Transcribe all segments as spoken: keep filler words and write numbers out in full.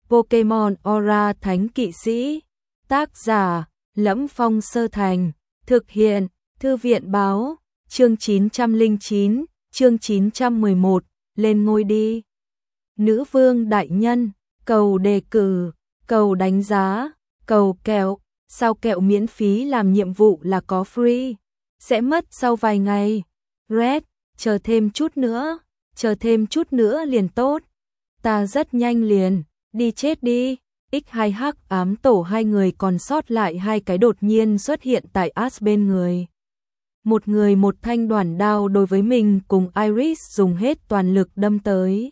Pokemon Aura Thánh Kỵ Sĩ. Tác giả: Lẫm Phong Sơ Thành. Thực hiện: Thư viện báo. Chương chín trăm lẻ chín, chương chín trăm mười một, lên ngôi đi. Nữ vương đại nhân, cầu đề cử, cầu đánh giá, cầu kẹo. Sao kẹo miễn phí làm nhiệm vụ là có free? Sẽ mất sau vài ngày. Red, chờ thêm chút nữa, chờ thêm chút nữa liền tốt. Ta rất nhanh liền, đi chết đi. ích hai hắc ám tổ hai người còn sót lại hai cái đột nhiên xuất hiện tại Ash bên người. Một người một thanh đoản đao đối với mình cùng Iris dùng hết toàn lực đâm tới.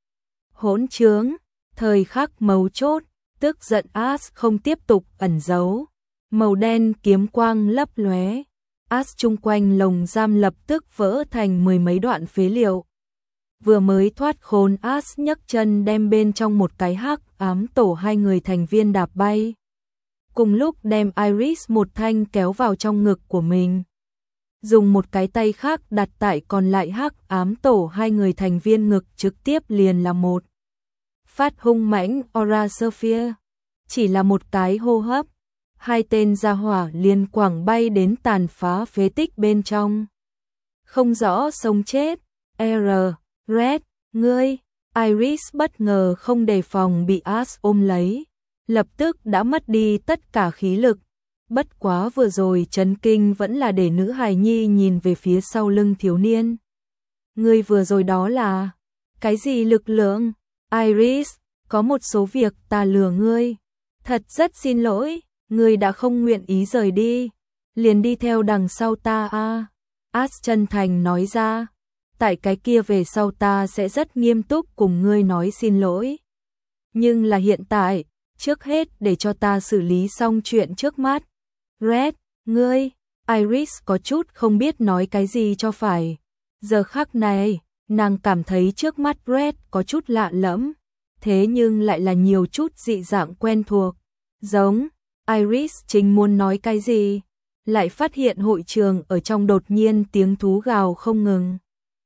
Hỗn trướng, thời khắc mấu chốt, tức giận Ash không tiếp tục ẩn giấu. Màu đen kiếm quang lấp lóe. Ash chung quanh lồng giam lập tức vỡ thành mười mấy đoạn phế liệu. Vừa mới thoát khốn, Ash nhấc chân đem bên trong một cái hắc ám tổ hai người thành viên đạp bay. Cùng lúc đem Iris một thanh kéo vào trong ngực của mình. Dùng một cái tay khác đặt tại còn lại hắc ám tổ hai người thành viên ngực, trực tiếp liền là một phát hung mãnh Aura Sphere. Chỉ là một cái hô hấp, hai tên gia hỏa liền quẳng bay đến tàn phá phế tích bên trong. Không rõ sống chết. R. Red, ngươi. Iris bất ngờ không đề phòng bị Ash ôm lấy, lập tức đã mất đi tất cả khí lực. Bất quá vừa rồi chấn kinh vẫn là để nữ hài nhi nhìn về phía sau lưng thiếu niên. Ngươi vừa rồi đó là cái gì lực lượng? Iris, có một số việc ta lừa ngươi. Thật rất xin lỗi, ngươi đã không nguyện ý rời đi, liền đi theo đằng sau ta a. À. Ash chân thành nói ra, tại cái kia về sau ta sẽ rất nghiêm túc cùng ngươi nói xin lỗi. Nhưng là hiện tại, trước hết để cho ta xử lý xong chuyện trước mắt. Red, ngươi. Iris có chút không biết nói cái gì cho phải. Giờ khắc này, nàng cảm thấy trước mắt Red có chút lạ lẫm, thế nhưng lại là nhiều chút dị dạng quen thuộc. Giống, Iris chính muốn nói cái gì, lại phát hiện hội trường ở trong đột nhiên tiếng thú gào không ngừng.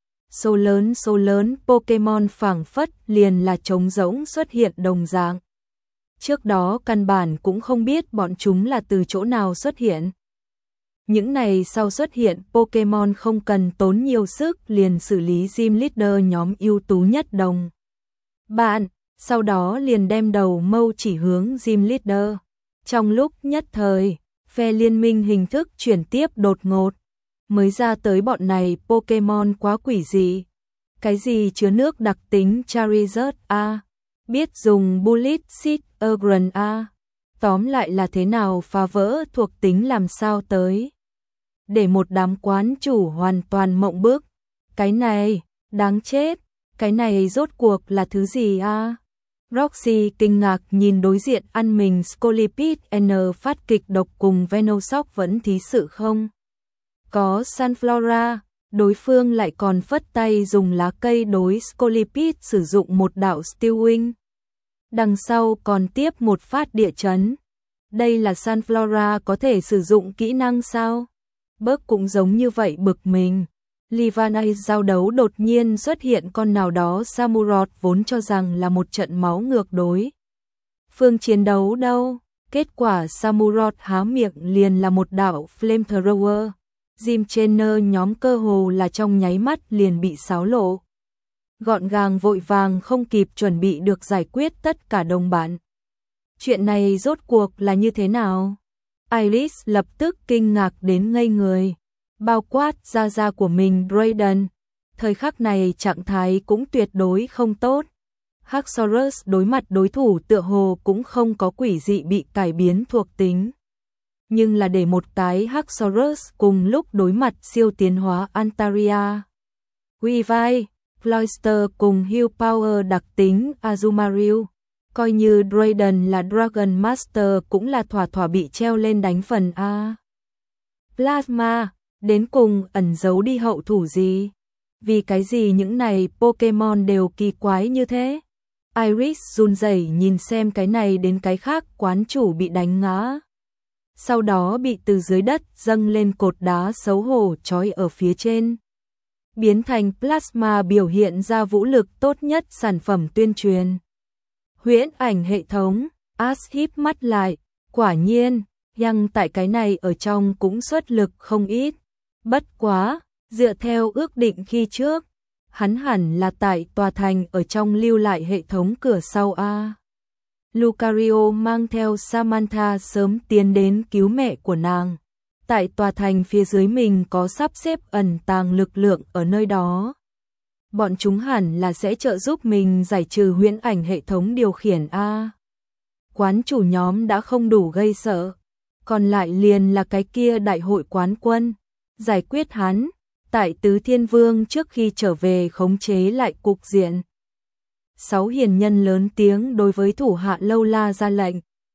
Số lớn số lớn Pokemon phảng phất liền là trống rỗng xuất hiện đồng dạng. Trước đó căn bản cũng không biết bọn chúng là từ chỗ nào xuất hiện. Những này sau xuất hiện Pokemon không cần tốn nhiều sức liền xử lý gym leader nhóm ưu tú nhất đồng bạn, sau đó liền đem đầu mâu chỉ hướng gym leader. Trong lúc nhất thời, phe liên minh hình thức chuyển tiếp đột ngột. Mới ra tới bọn này Pokemon quá quỷ dị. Cái gì chứa nước đặc tính Charizard A, biết dùng Bullet Seed Agron A. Tóm lại là thế nào phá vỡ thuộc tính làm sao tới. Để một đám quán chủ hoàn toàn mộng bức. Cái này, đáng chết, cái này rốt cuộc là thứ gì a? Roxy kinh ngạc nhìn đối diện ăn mình Scolipede N phát kịch độc cùng Venoshock vẫn thí sự không? Có Sunflora, đối phương lại còn phất tay dùng lá cây đối Scolipede sử dụng một đạo Steel Wing. Đằng sau còn tiếp một phát địa chấn. Đây là Sunflora có thể sử dụng kỹ năng sao? Bớt cũng giống như vậy bực mình. Livanai giao đấu đột nhiên xuất hiện con nào đó Samurott vốn cho rằng là một trận máu ngược đối. Phương chiến đấu đâu? Kết quả Samurott há miệng liền là một đạo Flamethrower. Gym trainer nhóm cơ hồ là trong nháy mắt liền bị xáo lộ. Gọn gàng vội vàng không kịp chuẩn bị được giải quyết tất cả đồng bạn. Chuyện này rốt cuộc là như thế nào? Iris lập tức kinh ngạc đến ngây người. Bao quát ra ra của mình Drayden. Thời khắc này trạng thái cũng tuyệt đối không tốt. Haxorus đối mặt đối thủ tựa hồ cũng không có quỷ dị bị cải biến thuộc tính. Nhưng là để một cái Haxorus cùng lúc đối mặt siêu tiến hóa Antaria. Weavile, Cloyster cùng Heal Power đặc tính Azumarill. Coi như Drayden là Dragon Master cũng là thỏa thỏa bị treo lên đánh phần A. Plasma, đến cùng ẩn giấu đi hậu thủ gì? Vì cái gì những này Pokemon đều kỳ quái như thế? Iris run rẩy nhìn xem cái này đến cái khác quán chủ bị đánh ngã. Sau đó bị từ dưới đất dâng lên cột đá xấu hổ trói ở phía trên. Biến thành Plasma biểu hiện ra vũ lực tốt nhất sản phẩm tuyên truyền. Huyễn ảnh hệ thống, As híp mắt lại, quả nhiên, Yang tại cái này ở trong cũng xuất lực không ít. Bất quá, dựa theo ước định khi trước, hắn hẳn là tại tòa thành ở trong lưu lại hệ thống cửa sau a. Lucario mang theo Samantha sớm tiến đến cứu mẹ của nàng. Tại tòa thành phía dưới mình có sắp xếp ẩn tàng lực lượng ở nơi đó. Bọn chúng hẳn là sẽ trợ giúp mình giải trừ huyễn ảnh hệ thống điều khiển a. Quán chủ nhóm đã không đủ gây sợ, còn lại liền là cái kia đại hội quán quân, giải quyết hắn, tại Tứ Thiên Vương trước khi trở về khống chế lại cục diện. Sáu hiền nhân lớn tiếng đối với thủ hạ Lâu La ra lệnh.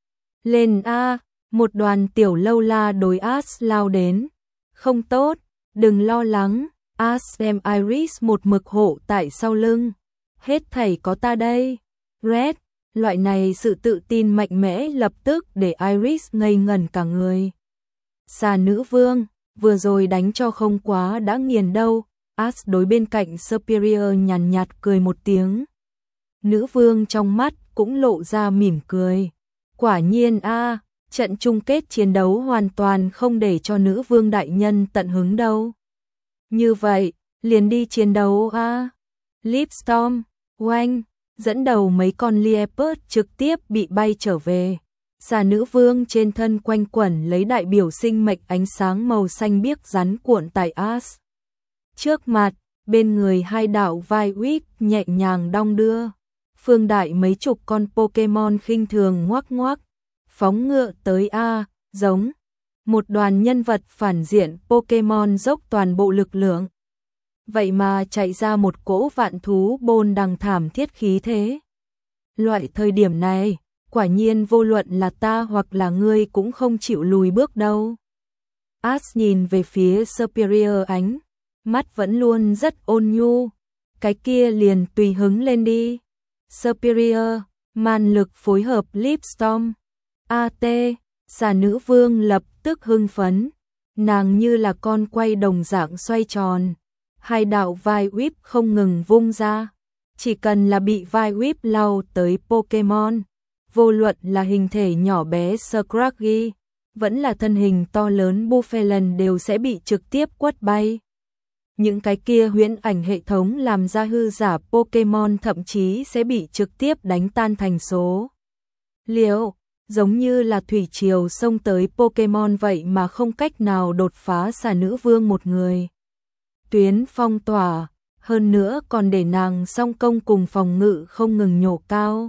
Lên a, một đoàn tiểu Lâu La đối As lao đến. Không tốt, đừng lo lắng, As đem Iris một mực hộ tại sau lưng. Hết thảy có ta đây. Red, loại này sự tự tin mạnh mẽ lập tức để Iris ngây ngẩn cả người. Xà nữ vương, vừa rồi đánh cho không quá đã nghiền đâu. As đối bên cạnh Superior nhàn nhạt cười một tiếng. Nữ vương trong mắt cũng lộ ra mỉm cười. Quả nhiên a, trận chung kết chiến đấu hoàn toàn không để cho nữ vương đại nhân tận hứng đâu. Như vậy, liền đi chiến đấu a. Lipstorm, Oanh, dẫn đầu mấy con Leopard trực tiếp bị bay trở về. Xà nữ vương trên thân quanh quẩn lấy đại biểu sinh mệnh ánh sáng màu xanh biếc rắn cuộn tại As. Trước mặt, bên người hai đạo vai whip nhẹ nhàng đong đưa. Phương đại mấy chục con Pokemon khinh thường ngoác ngoác, phóng ngựa tới A, giống. Một đoàn nhân vật phản diện Pokemon dốc toàn bộ lực lượng. Vậy mà chạy ra một cỗ vạn thú bôn đằng thảm thiết khí thế. Loại thời điểm này, quả nhiên vô luận là ta hoặc là ngươi cũng không chịu lùi bước đâu. As nhìn về phía Superior ánh, mắt vẫn luôn rất ôn nhu. Cái kia liền tùy hứng lên đi. Superior, man lực phối hợp Lipstorm. a tê, xà nữ vương lập tức hưng phấn. Nàng như là con quay đồng dạng xoay tròn. Hai đạo vai whip không ngừng vung ra. Chỉ cần là bị vai whip lao tới Pokemon, vô luận là hình thể nhỏ bé Scraggy, vẫn là thân hình to lớn Buffelen đều sẽ bị trực tiếp quất bay. Những cái kia huyễn ảnh hệ thống làm ra hư giả Pokemon thậm chí sẽ bị trực tiếp đánh tan thành số liệu, giống như là thủy triều xông tới Pokemon vậy mà không cách nào đột phá xà nữ vương một người. Tuyến phong tỏa, hơn nữa còn để nàng song công cùng phòng ngự không ngừng nhổ cao.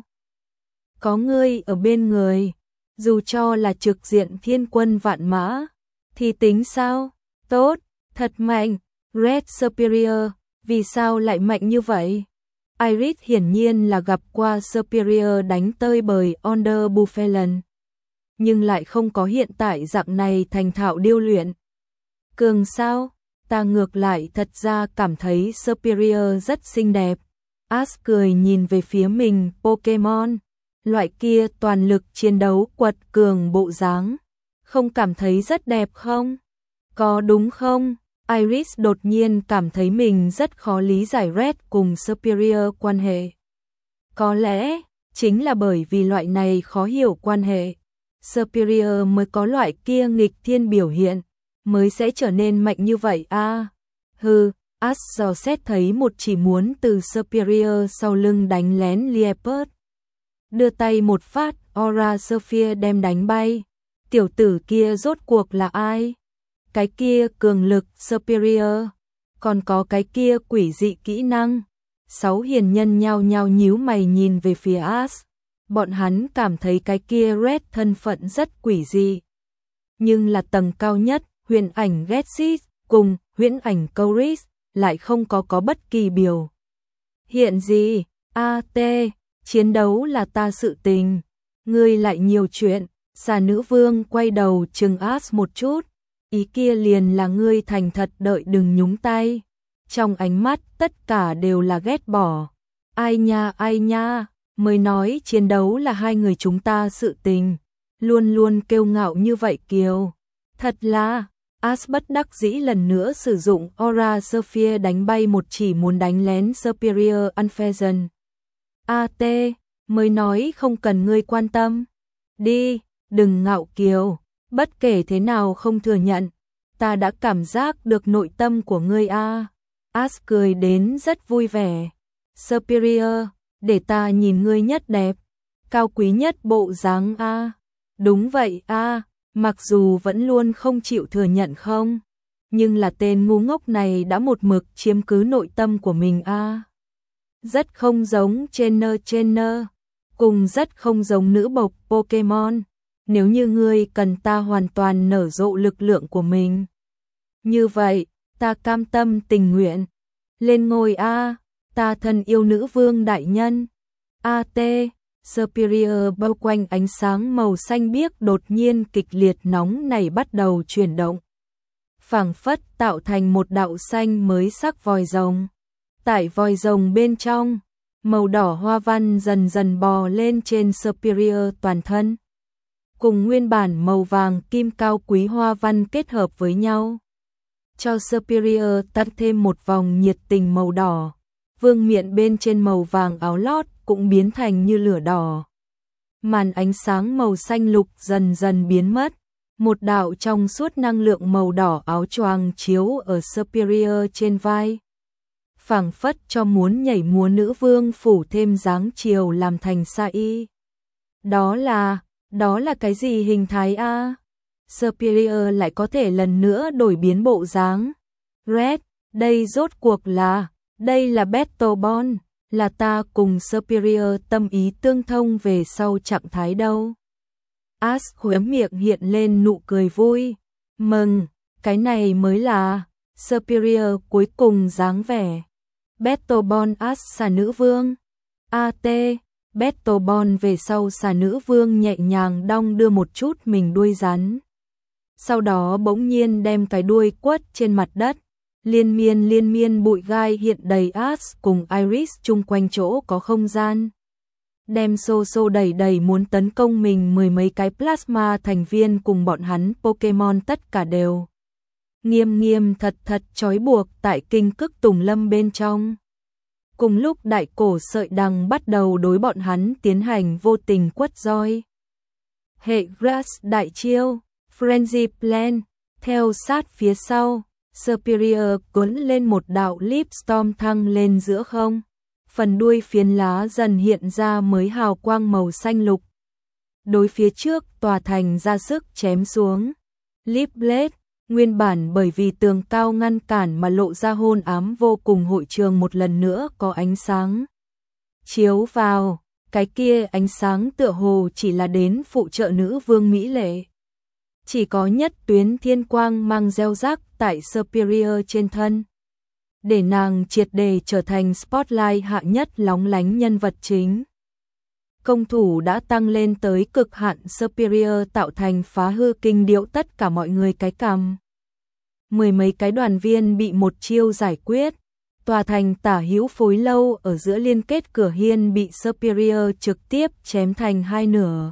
Có ngươi ở bên người, dù cho là trực diện thiên quân vạn mã, thì tính sao? Tốt, thật mạnh. Red Superior, vì sao lại mạnh như vậy? Iris hiển nhiên là gặp qua Superior đánh tơi bời Onder Buffelen, nhưng lại không có hiện tại dạng này thành thạo điêu luyện. Cường sao? Ta ngược lại thật ra cảm thấy Superior rất xinh đẹp. As cười nhìn về phía mình Pokemon, loại kia toàn lực chiến đấu quật cường bộ dáng, không cảm thấy rất đẹp không? Có đúng không? Iris đột nhiên cảm thấy mình rất khó lý giải Red cùng Superior quan hệ. Có lẽ, chính là bởi vì loại này khó hiểu quan hệ, Superior mới có loại kia nghịch thiên biểu hiện, mới sẽ trở nên mạnh như vậy a. À, hừ, As dò xét thấy một chỉ muốn từ Superior sau lưng đánh lén Leopard. Đưa tay một phát, Aura Sphere đem đánh bay. Tiểu tử kia rốt cuộc là ai? Cái kia cường lực Superior, còn có cái kia quỷ dị kỹ năng. Sáu hiền nhân nhao nhao nhíu mày nhìn về phía As. Bọn hắn cảm thấy cái kia Red thân phận rất quỷ dị. Nhưng là tầng cao nhất, huyền ảnh Getsis cùng huyễn ảnh Couris lại không có có bất kỳ biểu hiện gì. a tê, chiến đấu là ta sự tình. Ngươi lại nhiều chuyện. Xà nữ vương quay đầu trừng As một chút. Ý kia liền là ngươi thành thật đợi đừng nhúng tay. Trong ánh mắt tất cả đều là ghét bỏ. Ai nha ai nha, mới nói chiến đấu là hai người chúng ta sự tình. Luôn luôn kiêu ngạo như vậy kiều. Thật là, As bất đắc dĩ lần nữa sử dụng Aura Sphere đánh bay một chỉ muốn đánh lén Superior Unpheasant. a tê, mới nói không cần ngươi quan tâm. Đi, đừng ngạo kiều, bất kể thế nào không thừa nhận, ta đã cảm giác được nội tâm của ngươi a. Ash cười đến rất vui vẻ. Superior, để ta nhìn ngươi nhất đẹp, cao quý nhất bộ dáng a. Đúng vậy a, mặc dù vẫn luôn không chịu thừa nhận không, nhưng là tên ngu ngốc này đã một mực chiếm cứ nội tâm của mình a. Rất không giống trainer trainer, cùng rất không giống nữ bộc Pokemon. Nếu như ngươi cần ta hoàn toàn nở rộ lực lượng của mình, như vậy, ta cam tâm tình nguyện. Lên ngôi a, ta thân yêu nữ vương đại nhân. a tê, Superior bao quanh ánh sáng màu xanh biếc đột nhiên kịch liệt nóng này bắt đầu chuyển động. Phảng phất tạo thành một đạo xanh mới sắc vòi rồng. Tại vòi rồng bên trong, màu đỏ hoa văn dần dần bò lên trên Superior toàn thân. Cùng nguyên bản màu vàng kim cao quý hoa văn kết hợp với nhau, cho Superior tắt thêm một vòng nhiệt tình màu đỏ. Vương miện bên trên màu vàng áo lót cũng biến thành như lửa đỏ. Màn ánh sáng màu xanh lục dần dần biến mất. Một đạo trong suốt năng lượng màu đỏ áo choàng chiếu ở Superior trên vai. Phảng phất cho muốn nhảy múa nữ vương phủ thêm dáng chiều làm thành sa y. Đó là, đó là cái gì hình thái a? Superior lại có thể lần nữa đổi biến bộ dáng. Red, đây rốt cuộc là, đây là Battle Bond, là ta cùng Superior tâm ý tương thông về sau trạng thái đâu. Ash khóe miệng hiện lên nụ cười vui. Mừng, cái này mới là Superior cuối cùng dáng vẻ. Battle Bond Ash xà nữ vương. a tê, Battle Bond về sau xà nữ vương nhẹ nhàng đong đưa một chút mình đuôi rắn. Sau đó bỗng nhiên đem cái đuôi quất trên mặt đất. Liên miên liên miên bụi gai hiện đầy Ash cùng Iris chung quanh chỗ có không gian. Đem xô xô đẩy đẩy muốn tấn công mình mười mấy cái plasma thành viên cùng bọn hắn Pokemon tất cả đều nghiêm nghiêm thật thật trói buộc tại kinh cức tùng lâm bên trong. Cùng lúc đại cổ sợi đằng bắt đầu đối bọn hắn tiến hành vô tình quất roi. Hệ Grass đại chiêu, Frenzy Plan, theo sát phía sau, Superior cuốn lên một đạo Leaf Storm thăng lên giữa không. Phần đuôi phiến lá dần hiện ra mới hào quang màu xanh lục. Đối phía trước tòa thành ra sức chém xuống. Leaf Blade, nguyên bản bởi vì tường cao ngăn cản mà lộ ra hôn ám vô cùng hội trường một lần nữa có ánh sáng chiếu vào, cái kia ánh sáng tựa hồ chỉ là đến phụ trợ nữ vương mỹ lệ. Chỉ có nhất tuyến thiên quang mang gieo rắc tại Superior trên thân, để nàng triệt đề trở thành spotlight hạ nhất lóng lánh nhân vật chính. Công thủ đã tăng lên tới cực hạn, Superior tạo thành phá hư kinh điệu tất cả mọi người cái cằm. Mười mấy cái đoàn viên bị một chiêu giải quyết. Tòa thành tả hữu phối lâu ở giữa liên kết cửa hiên bị Superior trực tiếp chém thành hai nửa.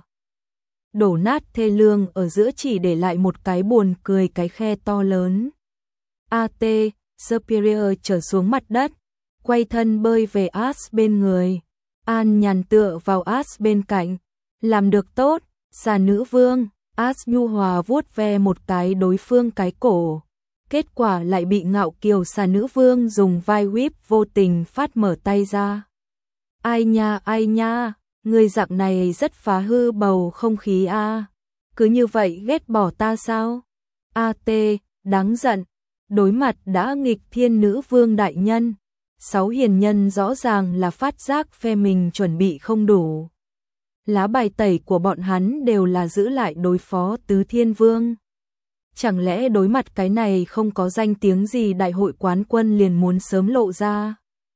Đổ nát thê lương ở giữa chỉ để lại một cái buồn cười cái khe to lớn. a tê, Superior trở xuống mặt đất, quay thân bơi về Ash bên người. An nhàn tựa vào Ash bên cạnh. Làm được tốt, xà nữ vương. Ash nhu hòa vuốt ve một cái đối phương cái cổ. Kết quả lại bị ngạo kiều xà nữ vương dùng vai whip vô tình phát mở tay ra. Ai nha ai nha, người dạng này rất phá hư bầu không khí a. Cứ như vậy ghét bỏ ta sao? a tê, đáng giận. Đối mặt đã nghịch thiên nữ vương đại nhân, sáu hiền nhân rõ ràng là phát giác phe mình chuẩn bị không đủ. Lá bài tẩy của bọn hắn đều là giữ lại đối phó tứ thiên vương. Chẳng lẽ đối mặt cái này không có danh tiếng gì đại hội quán quân liền muốn sớm lộ ra?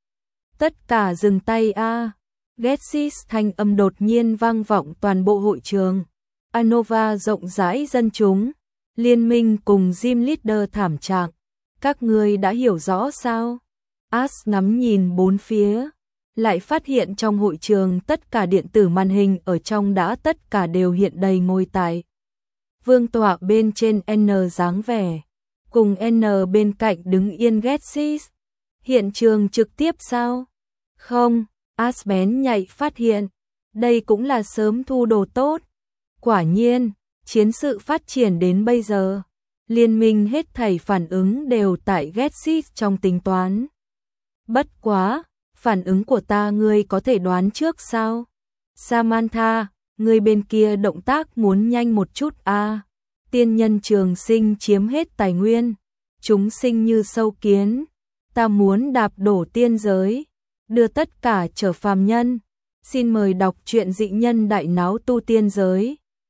Tất cả dừng tay a. À. Getsis thanh âm đột nhiên vang vọng toàn bộ hội trường. Anova rộng rãi dân chúng, liên minh cùng gym leader thảm trạng. Các ngươi đã hiểu rõ sao? Ash ngắm nhìn bốn phía, lại phát hiện trong hội trường tất cả điện tử màn hình ở trong đã tất cả đều hiện đầy ngôi tại vương tọa bên trên N dáng vẻ, cùng N bên cạnh đứng yên Getsis. Hiện trường trực tiếp sao? Không, Ash bén nhạy phát hiện, đây cũng là sớm thu đồ tốt. Quả nhiên, chiến sự phát triển đến bây giờ, liên minh hết thảy phản ứng đều tại Gexit trong tính toán. Bất quá, phản ứng của ta ngươi có thể đoán trước sao? Samantha, ngươi bên kia động tác muốn nhanh một chút a. À. Tiên nhân trường sinh chiếm hết tài nguyên, chúng sinh như sâu kiến, ta muốn đạp đổ tiên giới, đưa tất cả trở phàm nhân. Xin mời đọc truyện Dị Nhân Đại Náo Tu Tiên Giới.